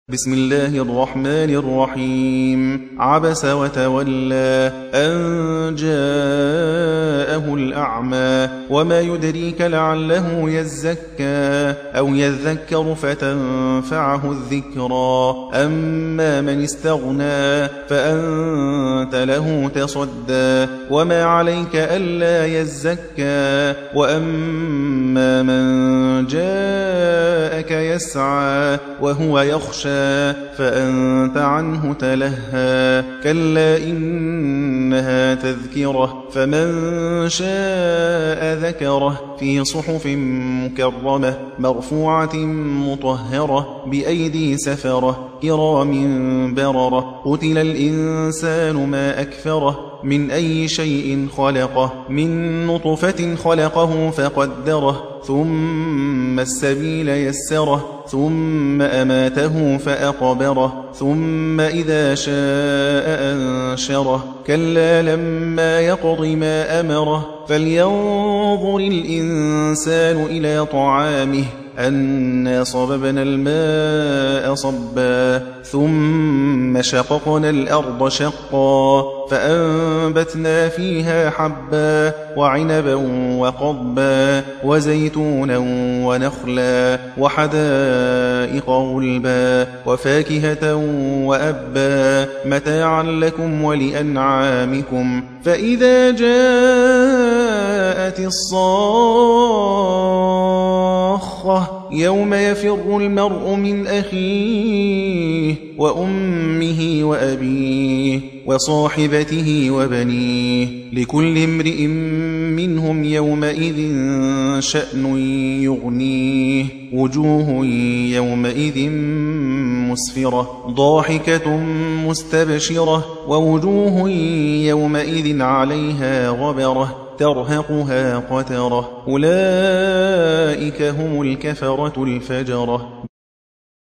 بسم الله الرحمن الرحيم. عبس وتولى أن جاءه الأعمى وما يدريك لعله يزكى أو يذكر فتنفعه الذكرى أما من استغنى فأنت له تصدى وما عليك ألا يزكى وأما من جاءك يسعى وهو يخشى فأنت عنه تلهى كلا إنها تذكرة فمن شاء ذكره في صحف مكرمة مرفوعة مطهرة بأيدي سفرة كرام بررة قتل الإنسان ما أكفره من أي شيء خلقه من نطفة خلقه فقدره ثم السبيل يسره ثم أماته فأقبره ثم إذا شاء أنشره كلا لما يقض ما أمره فلينظر الإنسان إلى طعامه أنا صببنا الماء صبا ثم شققنا الأرض شقا فأنبتنا فيها حبا وعنبا وقضبا وزيتونا ونخلا وحدائق غلبا وفاكهة وأبا متاعا لكم ولأنعامكم فإذا جاءت الصاخة يوم يفر المرء من أخيه وأمه وأبيه وصاحبته وبنيه لكل امرئ منهم يومئذ شأن يغنيه وجوه يومئذ مسفرة ضاحكة مستبشرة ووجوه يومئذ عليها غبرة ترهقها قترة أولئك هم الكفرة الفجرة.